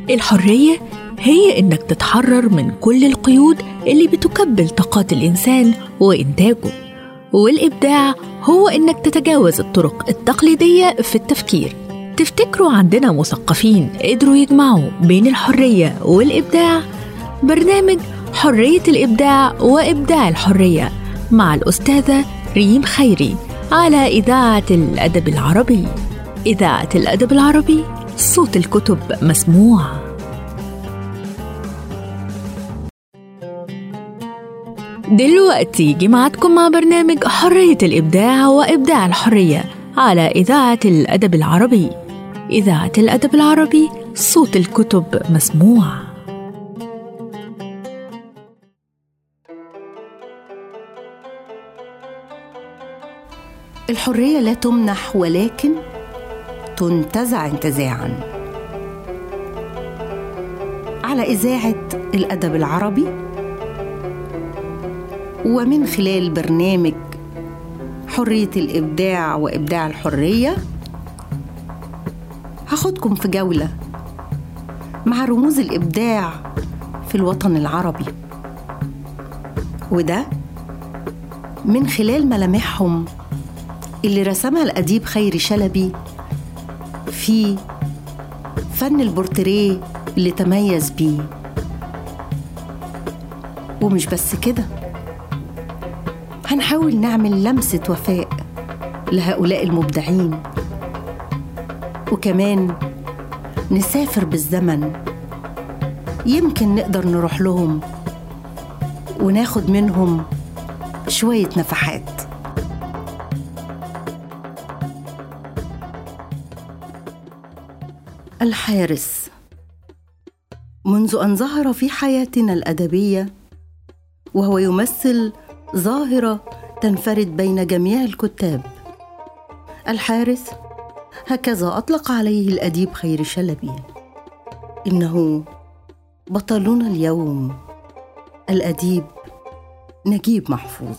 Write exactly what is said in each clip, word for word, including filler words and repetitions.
الحرية هي إنك تتحرر من كل القيود اللي بتكبل طاقات الإنسان وإنتاجه، والإبداع هو إنك تتجاوز الطرق التقليدية في التفكير. تفتكروا عندنا مثقفين قدروا يجمعوا بين الحرية والإبداع؟ برنامج حرية الإبداع وإبداع الحرية مع الأستاذة ريم خيري على إذاعة الأدب العربي. إذاعة الأدب العربي، صوت الكتب مسموع. دلوقتي جمعتكم مع برنامج حرية الإبداع وإبداع الحرية على إذاعة الأدب العربي. إذاعة الأدب العربي، صوت الكتب مسموع. الحرية لا تمنح ولكن تنتزع انتزاعاً. على إذاعة الأدب العربي ومن خلال برنامج حرية الإبداع وإبداع الحرية هاخدكم في جولة مع رموز الإبداع في الوطن العربي، وده من خلال ملامحهم اللي رسمها الأديب خيري شلبي في فن البورتريه اللي تميز بيه. ومش بس كده، هنحاول نعمل لمسة وفاء لهؤلاء المبدعين، وكمان نسافر بالزمن، يمكن نقدر نروح لهم وناخد منهم شوية نفحات. الحارس منذ أن ظهر في حياتنا الأدبية وهو يمثل ظاهرة تنفرد بين جميع الكتاب. الحارس هكذا أطلق عليه الأديب خيري شلبي. إنه بطلنا اليوم الأديب نجيب محفوظ.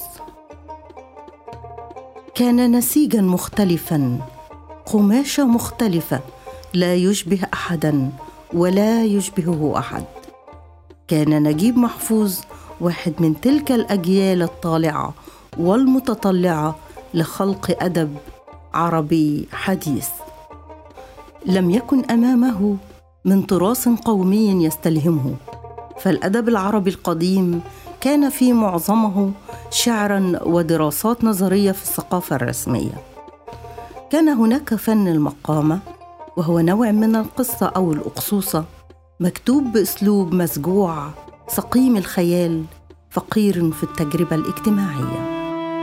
كان نسيجاً مختلفاً، قماشة مختلفة، لا يشبه أحداً ولا يشبهه أحد. كان نجيب محفوظ واحد من تلك الأجيال الطالعة والمتطلعة لخلق أدب عربي حديث. لم يكن أمامه من تراث قومي يستلهمه، فالأدب العربي القديم كان في معظمه شعراً ودراسات نظرية في الثقافة الرسمية. كان هناك فن المقامة، وهو نوع من القصة أو الأقصوصة مكتوب بأسلوب مسجوع سقيم الخيال، فقير في التجربة الاجتماعية.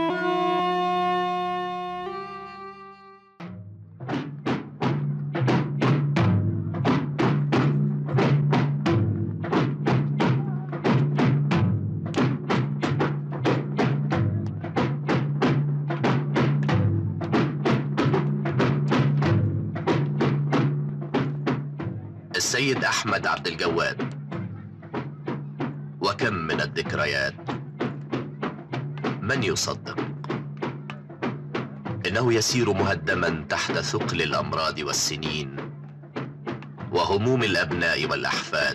السيد أحمد عبد الجواد. وكم من الذكريات، من يصدق إنه يسير مهدما تحت ثقل الأمراض والسنين وهموم الأبناء والأحفاد.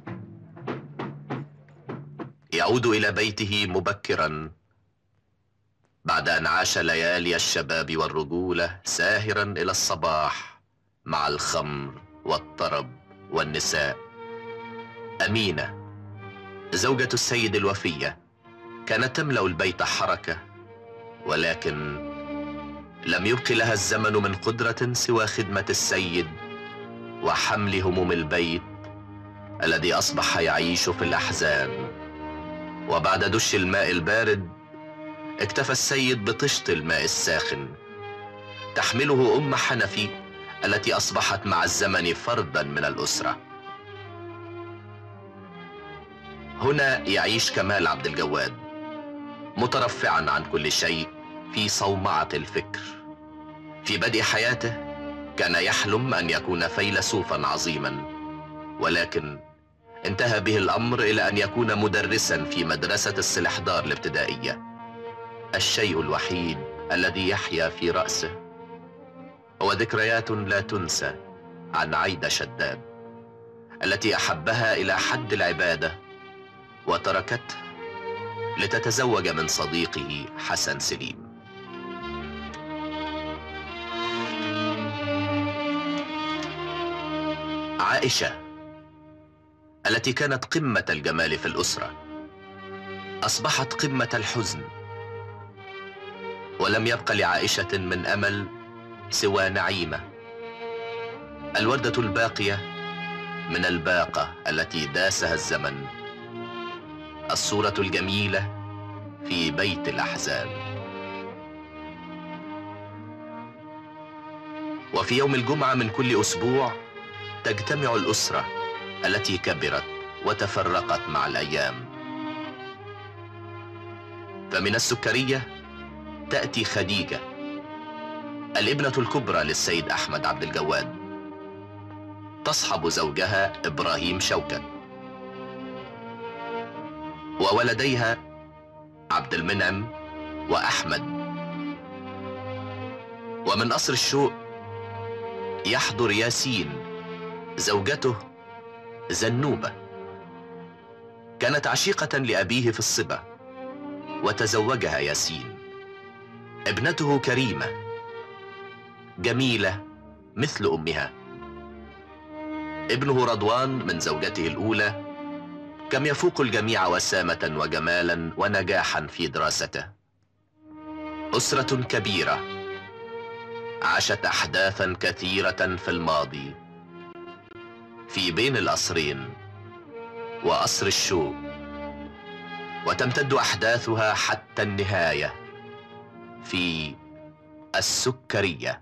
يعود إلى بيته مبكرا بعد أن عاش ليالي الشباب والرجولة ساهرا إلى الصباح مع الخمر والطرب والنساء. أمينة زوجة السيد الوفية كانت تملأ البيت حركة، ولكن لم يبق لها الزمن من قدرة سوى خدمة السيد وحمل هموم البيت الذي أصبح يعيش في الأحزان. وبعد دش الماء البارد اكتفى السيد بطشت الماء الساخن تحمله أم حنفي التي أصبحت مع الزمن فردا من الأسرة. هنا يعيش كمال عبد الجواد مترفعا عن كل شيء في صومعة الفكر. في بدء حياته كان يحلم أن يكون فيلسوفا عظيما، ولكن انتهى به الأمر إلى أن يكون مدرسا في مدرسة السلحدار الابتدائية. الشيء الوحيد الذي يحيا في رأسه هو ذكريات لا تنسى عن عايدة شداد. التي أحبها إلى حد العبادة وتركته لتتزوج من صديقه حسن سليم. عائشة التي كانت قمة الجمال في الأسرة أصبحت قمة الحزن، ولم يبق لعائشة من أمل سوى نعيمة، الوردة الباقية من الباقة التي داسها الزمن، الصورة الجميلة في بيت الأحزان. وفي يوم الجمعة من كل أسبوع تجتمع الأسرة التي كبرت وتفرقت مع الأيام. فمن السكرية تأتي خديجة الابنة الكبرى للسيد أحمد عبد الجواد، تصحب زوجها إبراهيم شوكت وولديها عبد المنعم وأحمد. ومن قصر الشوق يحضر ياسين زوجته زنوبة، كانت عشيقة لأبيه في الصبا وتزوجها ياسين. ابنته كريمة جميلة مثل أمها. ابنه رضوان من زوجته الأولى كم يفوق الجميع وسامة وجمالا ونجاحا في دراسته. أسرة كبيرة عاشت أحداثا كثيرة في الماضي في بين القصرين وقصر الشوق، وتمتد أحداثها حتى النهاية في السكرية.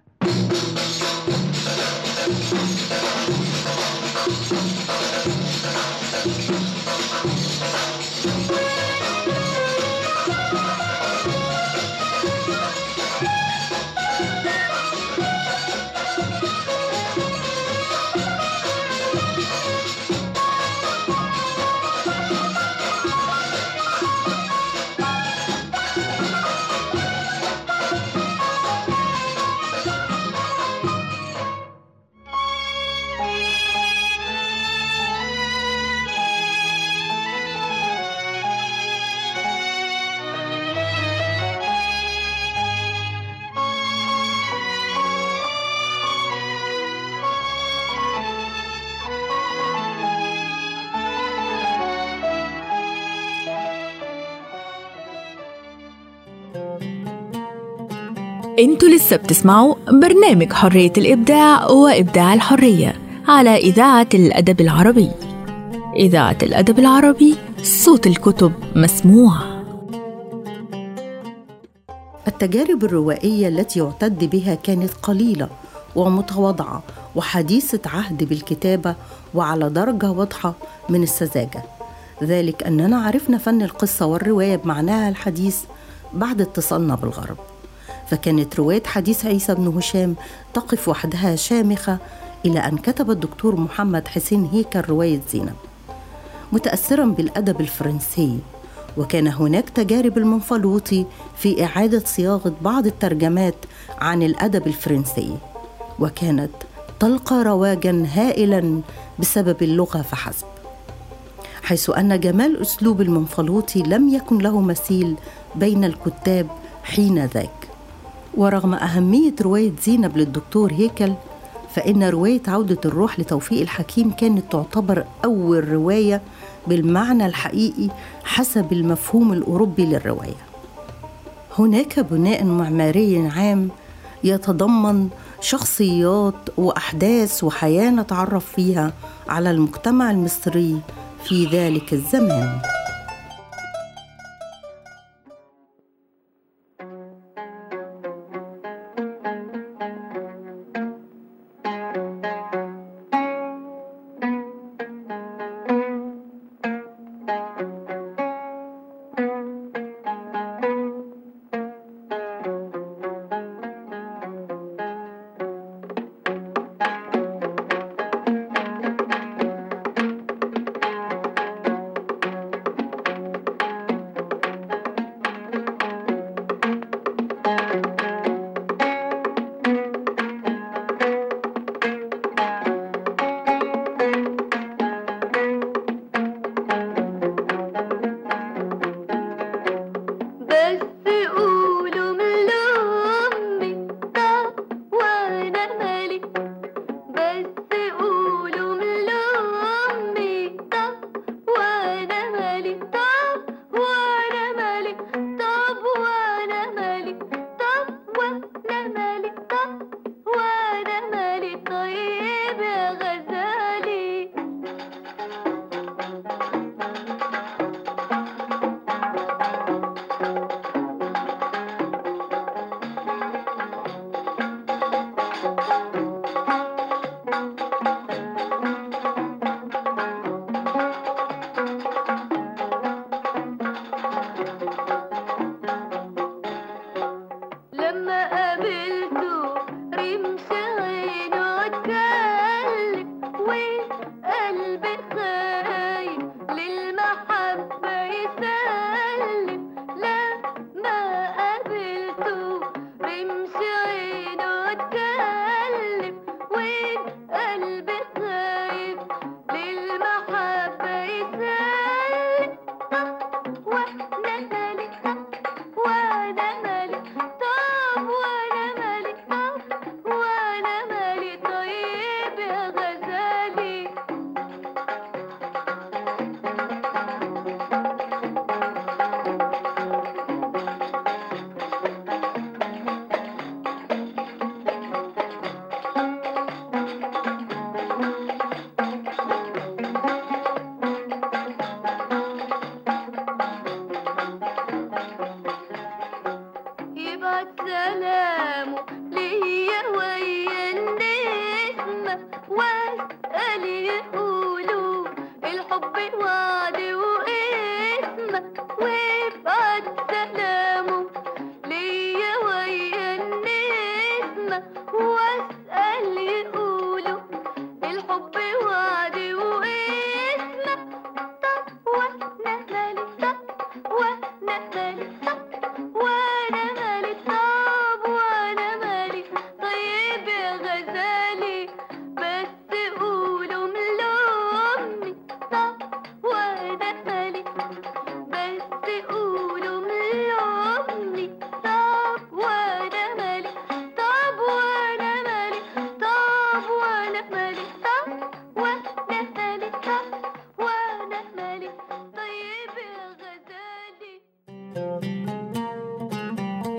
انتوا لسه بتسمعوا برنامج حرية الإبداع وإبداع الحرية على إذاعة الأدب العربي. إذاعة الأدب العربي، صوت الكتب مسموع. التجارب الروائية التي يعتد بها كانت قليلة ومتواضعة وحديثة عهد بالكتابة وعلى درجة واضحة من السذاجة، ذلك أننا عرفنا فن القصة والرواية بمعناها الحديث بعد اتصالنا بالغرب. فكانت رواية حديث عيسى بن هشام تقف وحدها شامخة إلى أن كتب الدكتور محمد حسين هيكل رواية زينب متأثرا بالأدب الفرنسي. وكان هناك تجارب المنفلوطي في إعادة صياغة بعض الترجمات عن الأدب الفرنسي، وكانت تلقى رواجا هائلا بسبب اللغة فحسب، حيث أن جمال أسلوب المنفلوطي لم يكن له مثيل بين الكتاب حين ذاك. ورغم أهمية رواية زينب للدكتور هيكل، فإن رواية عودة الروح لتوفيق الحكيم كانت تعتبر أول رواية بالمعنى الحقيقي حسب المفهوم الأوروبي للرواية. هناك بناء معماري عام يتضمن شخصيات وأحداث وحياة نتعرف فيها على المجتمع المصري في ذلك الزمان.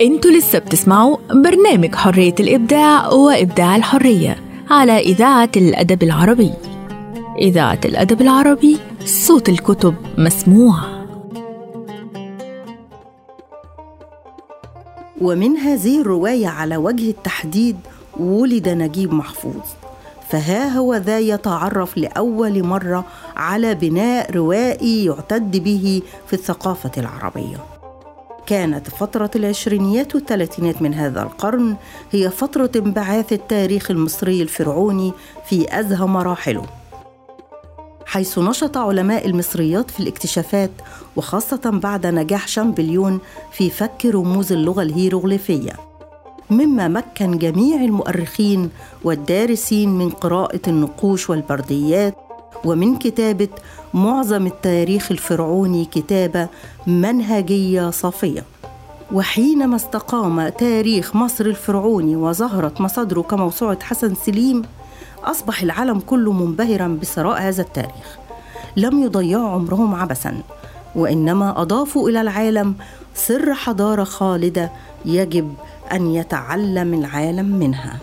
انتوا لسه بتسمعوا برنامج حرية الإبداع وإبداع الحرية على إذاعة الأدب العربي. إذاعة الأدب العربي، صوت الكتب مسموع. ومن هذه الرواية على وجه التحديد ولد نجيب محفوظ، فها هو ذا يتعرف لأول مرة على بناء روائي يعتد به في الثقافة العربية. كانت فترة العشرينيات والثلاثينات من هذا القرن هي فترة انبعاث التاريخ المصري الفرعوني في أزهى مراحله، حيث نشط علماء المصريات في الاكتشافات، وخاصة بعد نجاح شامبليون في فك رموز اللغة الهيروغليفية، مما مكن جميع المؤرخين والدارسين من قراءة النقوش والبرديات ومن كتابة معظم التاريخ الفرعوني كتابة منهجية صافية. وحينما استقام تاريخ مصر الفرعوني وظهرت مصادره كموسوعة حسن سليم، أصبح العالم كله منبهراً بثراء هذا التاريخ. لم يضيعوا عمرهم عبثاً، وإنما أضافوا إلى العالم سر حضارة خالدة يجب أن يتعلم العالم منها.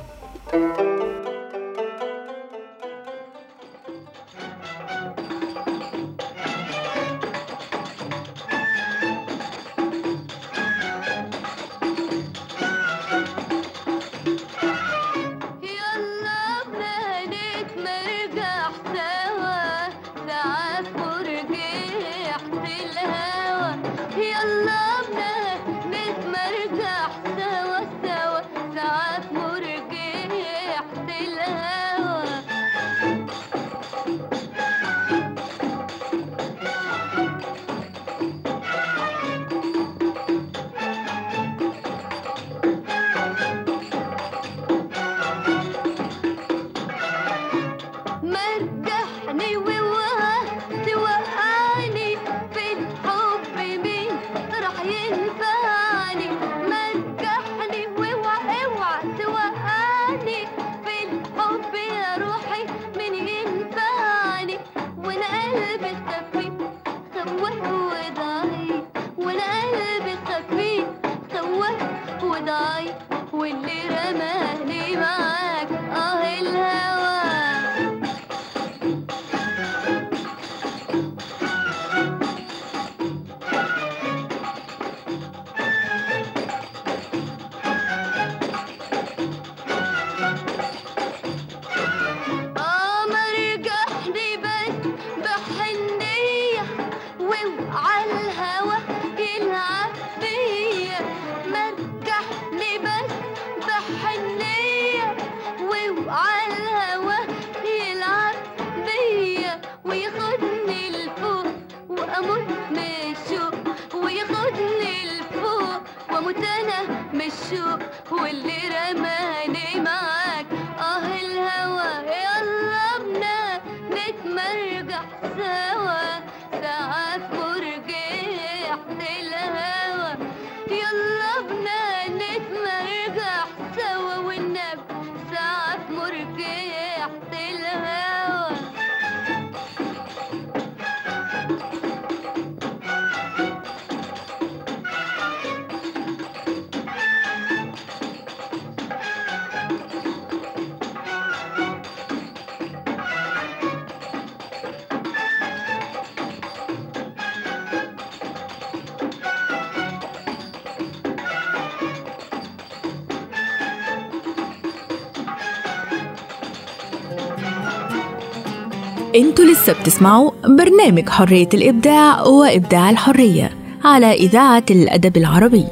انتوا لسه بتسمعوا برنامج حرية الإبداع وإبداع الحرية على إذاعة الأدب العربي.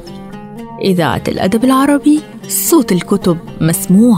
إذاعة الأدب العربي، صوت الكتب مسموع.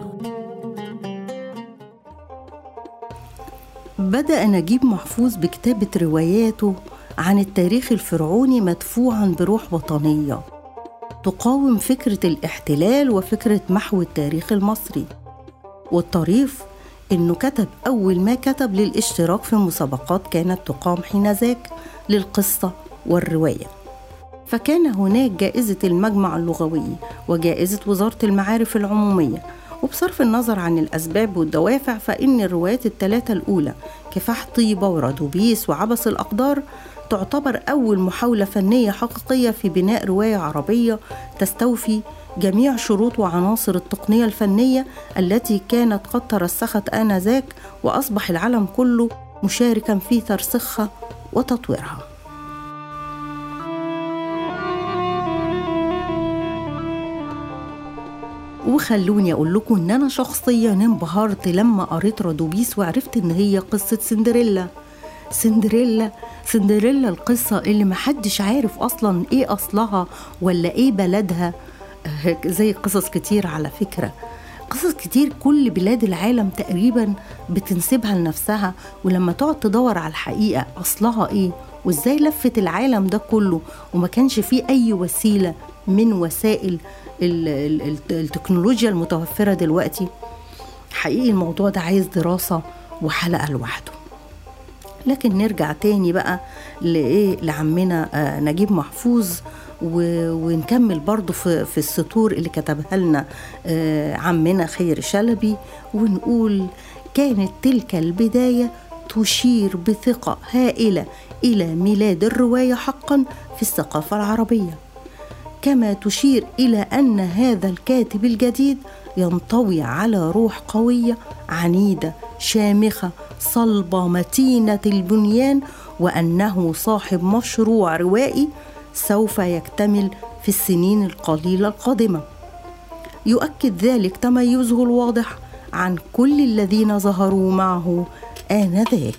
بدأ نجيب محفوظ بكتابة رواياته عن التاريخ الفرعوني مدفوعاً بروح وطنية تقاوم فكرة الاحتلال وفكرة محو التاريخ المصري. والطريف إنه كتب أول ما كتب للاشتراك في مسابقات كانت تقام حينذاك للقصة والرواية، فكان هناك جائزة المجمع اللغوي وجائزة وزارة المعارف العمومية. وبصرف النظر عن الأسباب والدوافع، فإن الروايات الثلاثة الأولى كفاح طيبة وردوبيس وعبس الأقدار تعتبر أول محاولة فنية حقيقية في بناء رواية عربية تستوفي جميع شروط وعناصر التقنية الفنية التي كانت قد ترسخت آنذاك، وأصبح العالم كله مشاركا في ترسيخها وتطويرها. وخلوني أقول لكم إن أنا شخصياً انبهرت لما قريت رادوبيس وعرفت إن هي قصة سندريلا. سندريلا سندريلا القصة اللي محدش عارف أصلاً إيه أصلها ولا إيه بلدها، زي قصص كتير على فكرة. قصص كتير كل بلاد العالم تقريباً بتنسبها لنفسها، ولما تقعد تدور على الحقيقة أصلها إيه وإزاي لفت العالم ده كله وما كانش فيه أي وسيلة من وسائل التكنولوجيا المتوفرة دلوقتي، حقيقي الموضوع ده عايز دراسة وحلقة لوحده. لكن نرجع تاني بقى لإيه لعمنا آه نجيب محفوظ، ونكمل برضو في, في السطور اللي كتبها لنا آه عمنا خير شلبي، ونقول: كانت تلك البداية تشير بثقة هائلة إلى ميلاد الرواية حقا في الثقافة العربية، كما تشير إلى أن هذا الكاتب الجديد ينطوي على روح قوية عنيدة شامخة صلبة متينة البنيان، وأنه صاحب مشروع روائي سوف يكتمل في السنين القليلة القادمة. يؤكد ذلك تميزه الواضح عن كل الذين ظهروا معه آنذاك.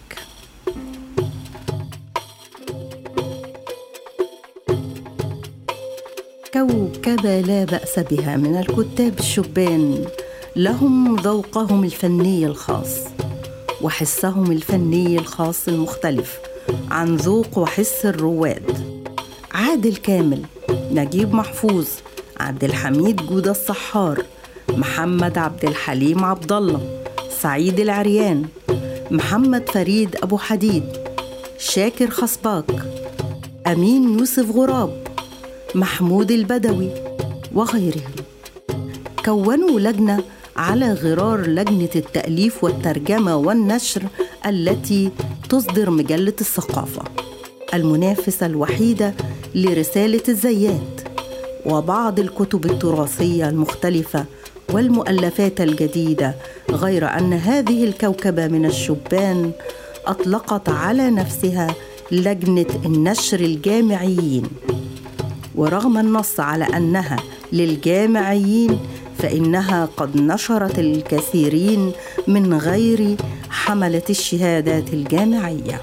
كوكبة لا بأس بها من الكتاب الشبان، لهم ذوقهم الفني الخاص وحسهم الفني الخاص المختلف عن ذوق وحس الرواد. عادل كامل، نجيب محفوظ، عبد الحميد جودة الصحار، محمد عبد الحليم عبد الله، سعيد العريان، محمد فريد أبو حديد، شاكر خصباك، أمين يوسف غراب، محمود البدوي وغيرهم، كونوا لجنة على غرار لجنة التأليف والترجمة والنشر التي تصدر مجلة الثقافة، المنافسة الوحيدة لرسالة الزيات وبعض الكتب التراثية المختلفة والمؤلفات الجديدة. غير أن هذه الكوكبة من الشبان أطلقت على نفسها لجنة النشر الجامعيين، ورغم النص على أنها للجامعيين فإنها قد نشرت الكثيرين من غير حملة الشهادات الجامعية.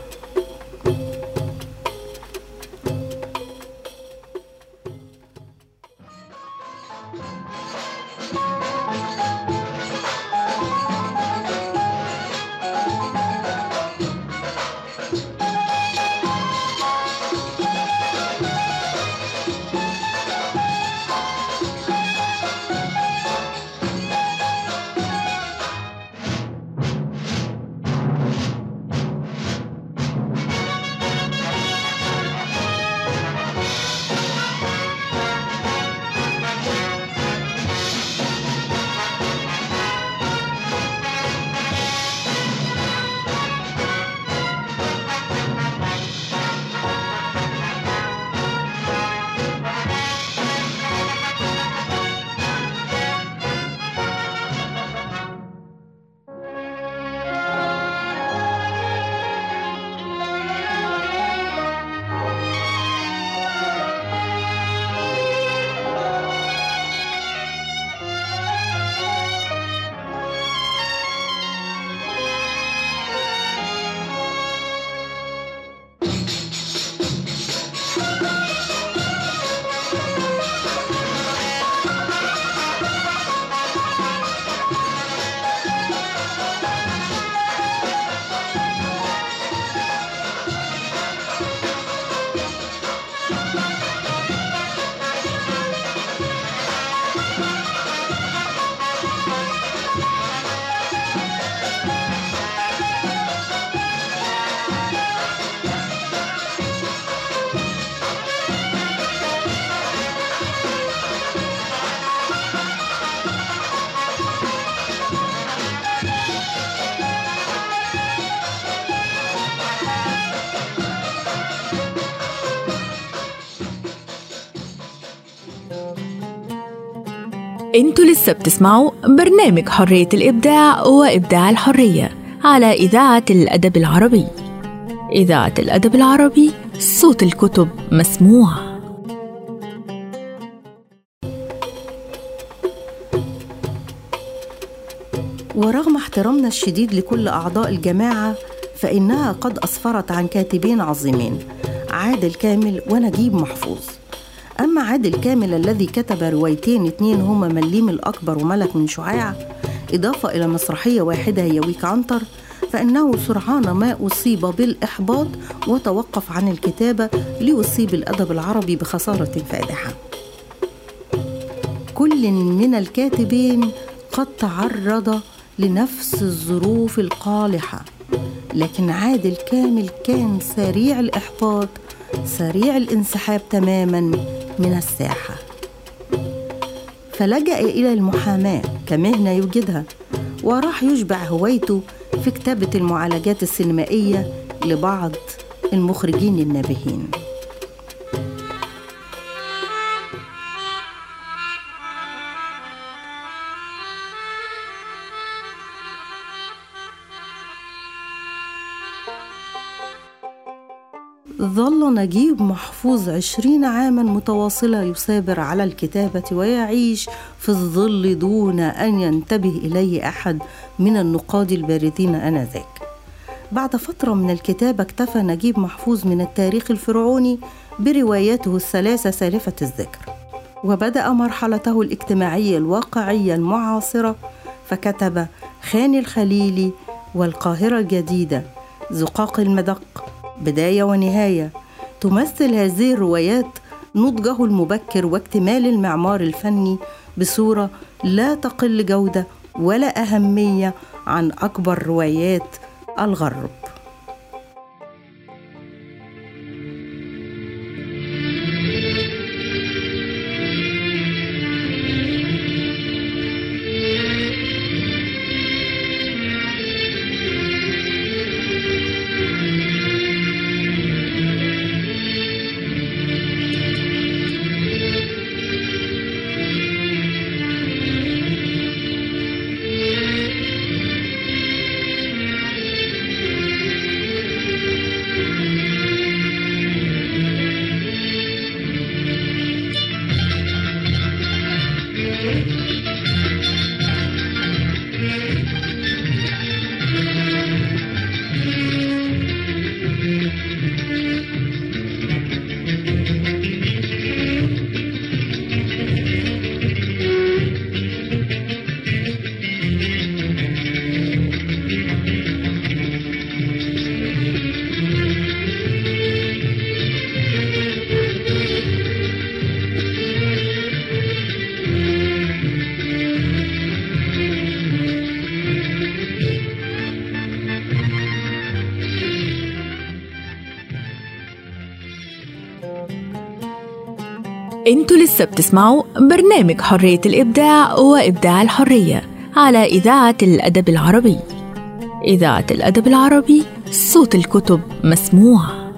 انتوا لسه بتسمعوا برنامج حرية الإبداع وإبداع الحرية على إذاعة الأدب العربي. إذاعة الأدب العربي، صوت الكتب مسموع. ورغم احترامنا الشديد لكل أعضاء الجماعة، فإنها قد أسفرت عن كاتبين عظيمين، عادل كامل ونجيب محفوظ. أما عادل كامل الذي كتب روايتين اتنين هما مليم الأكبر وملك من شعاع، إضافة إلى مسرحية واحدة هي ويك عنتر، فإنه سرعان ما أصيب بالإحباط وتوقف عن الكتابة ليصيب الأدب العربي بخسارة فادحة. كل من الكاتبين قد تعرض لنفس الظروف القالحة، لكن عادل كامل كان سريع الإحباط، سريع الانسحاب تماما من الساحة، فلجأ إلى المحاماة كمهنة يوجدها، وراح يشبع هوايته في كتابة المعالجات السينمائية لبعض المخرجين النابهين. ظل نجيب محفوظ عشرين عاما متواصلة يثابر على الكتابة ويعيش في الظل دون أن ينتبه إليه أحد من النقاد الباردين آنذاك. بعد فترة من الكتابة اكتفى نجيب محفوظ من التاريخ الفرعوني برواياته الثلاثة سالفة الذكر، وبدأ مرحلته الاجتماعية الواقعية المعاصرة، فكتب خان الخليلي والقاهرة الجديدة، زقاق المدق، بداية ونهاية. تمثل هذه الروايات نضجه المبكر واكتمال المعمار الفني بصورة لا تقل جودة ولا أهمية عن أكبر روايات الغرب. انتوا لسه بتسمعوا برنامج حرية الإبداع وإبداع الحرية على إذاعة الأدب العربي. إذاعة الأدب العربي، صوت الكتب مسموع.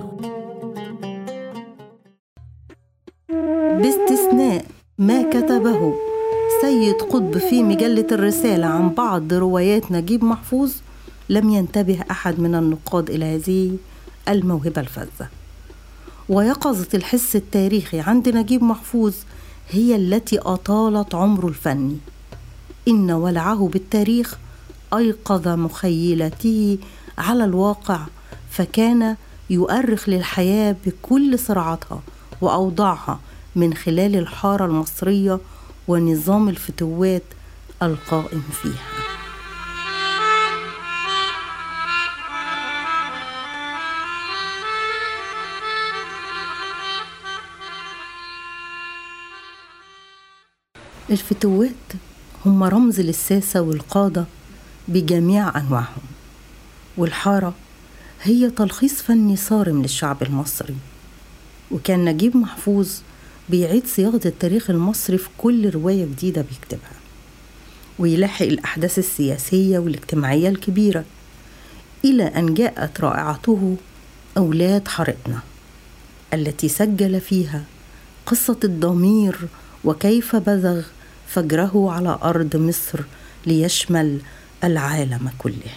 باستثناء ما كتبه سيد قطب في مجلة الرسالة عن بعض روايات نجيب محفوظ، لم ينتبه أحد من النقاد إلى هذه الموهبة الفذة. ويقظة الحس التاريخي عند نجيب محفوظ هي التي أطالت عمره الفني. إن ولعه بالتاريخ أيقظ مخيلته على الواقع، فكان يؤرخ للحياة بكل صراعاتها وأوضاعها من خلال الحارة المصرية ونظام الفتوات القائم فيها. الفتوات هم رمز للساسة والقادة بجميع أنواعهم، والحارة هي تلخيص فني صارم للشعب المصري. وكان نجيب محفوظ بيعيد صياغة التاريخ المصري في كل رواية جديدة بيكتبها، ويلاحق الأحداث السياسية والاجتماعية الكبيرة، إلى أن جاءت رائعته أولاد حارتنا التي سجل فيها قصة الضمير وكيف بزغ فجره على أرض مصر ليشمل العالم كله.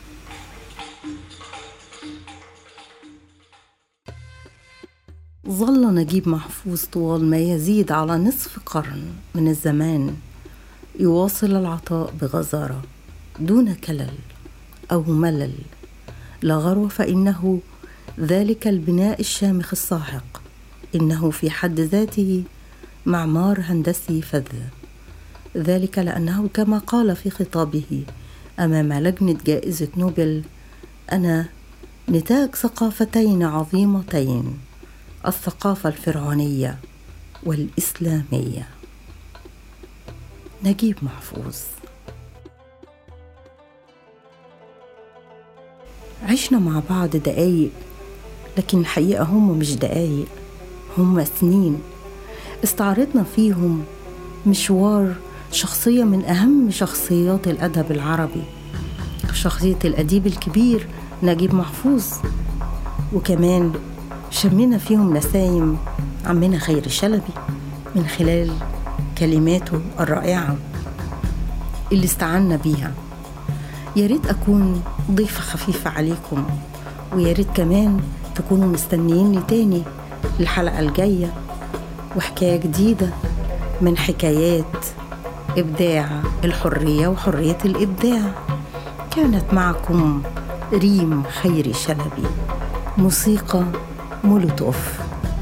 ظل نجيب محفوظ طوال ما يزيد على نصف قرن من الزمان يواصل العطاء بغزارة دون كلل أو ملل، لا غرو فإنه ذلك البناء الشامخ الساحق إنه في حد ذاته معمار هندسي فذ، ذلك لأنه كما قال في خطابه أمام لجنة جائزة نوبل: أنا نتاج ثقافتين عظيمتين، الثقافة الفرعونية والإسلامية. نجيب محفوظ. عشنا مع بعض دقايق، لكن الحقيقة هم مش دقايق، هم سنين استعرضنا فيهم مشوار شخصية من أهم شخصيات الأدب العربي، شخصية الأديب الكبير نجيب محفوظ، وكمان شمينا فيهم نسايم عمنا خيري شلبي من خلال كلماته الرائعة اللي استعنا بيها. يا ريت أكون ضيفة خفيفة عليكم، ويا ريت كمان تكونوا مستنييني تاني الحلقة الجاية وحكاية جديدة من حكايات إبداع الحرية وحرية الإبداع. كانت معكم ريم خيري شلبي، موسيقى مولوتوف.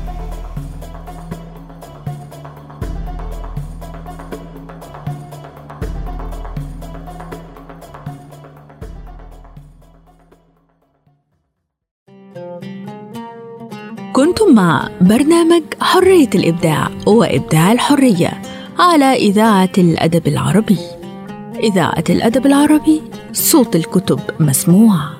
كنتم مع برنامج حرية الإبداع وإبداع الحرية على إذاعة الأدب العربي. إذاعة الأدب العربي، صوت الكتب مسموع.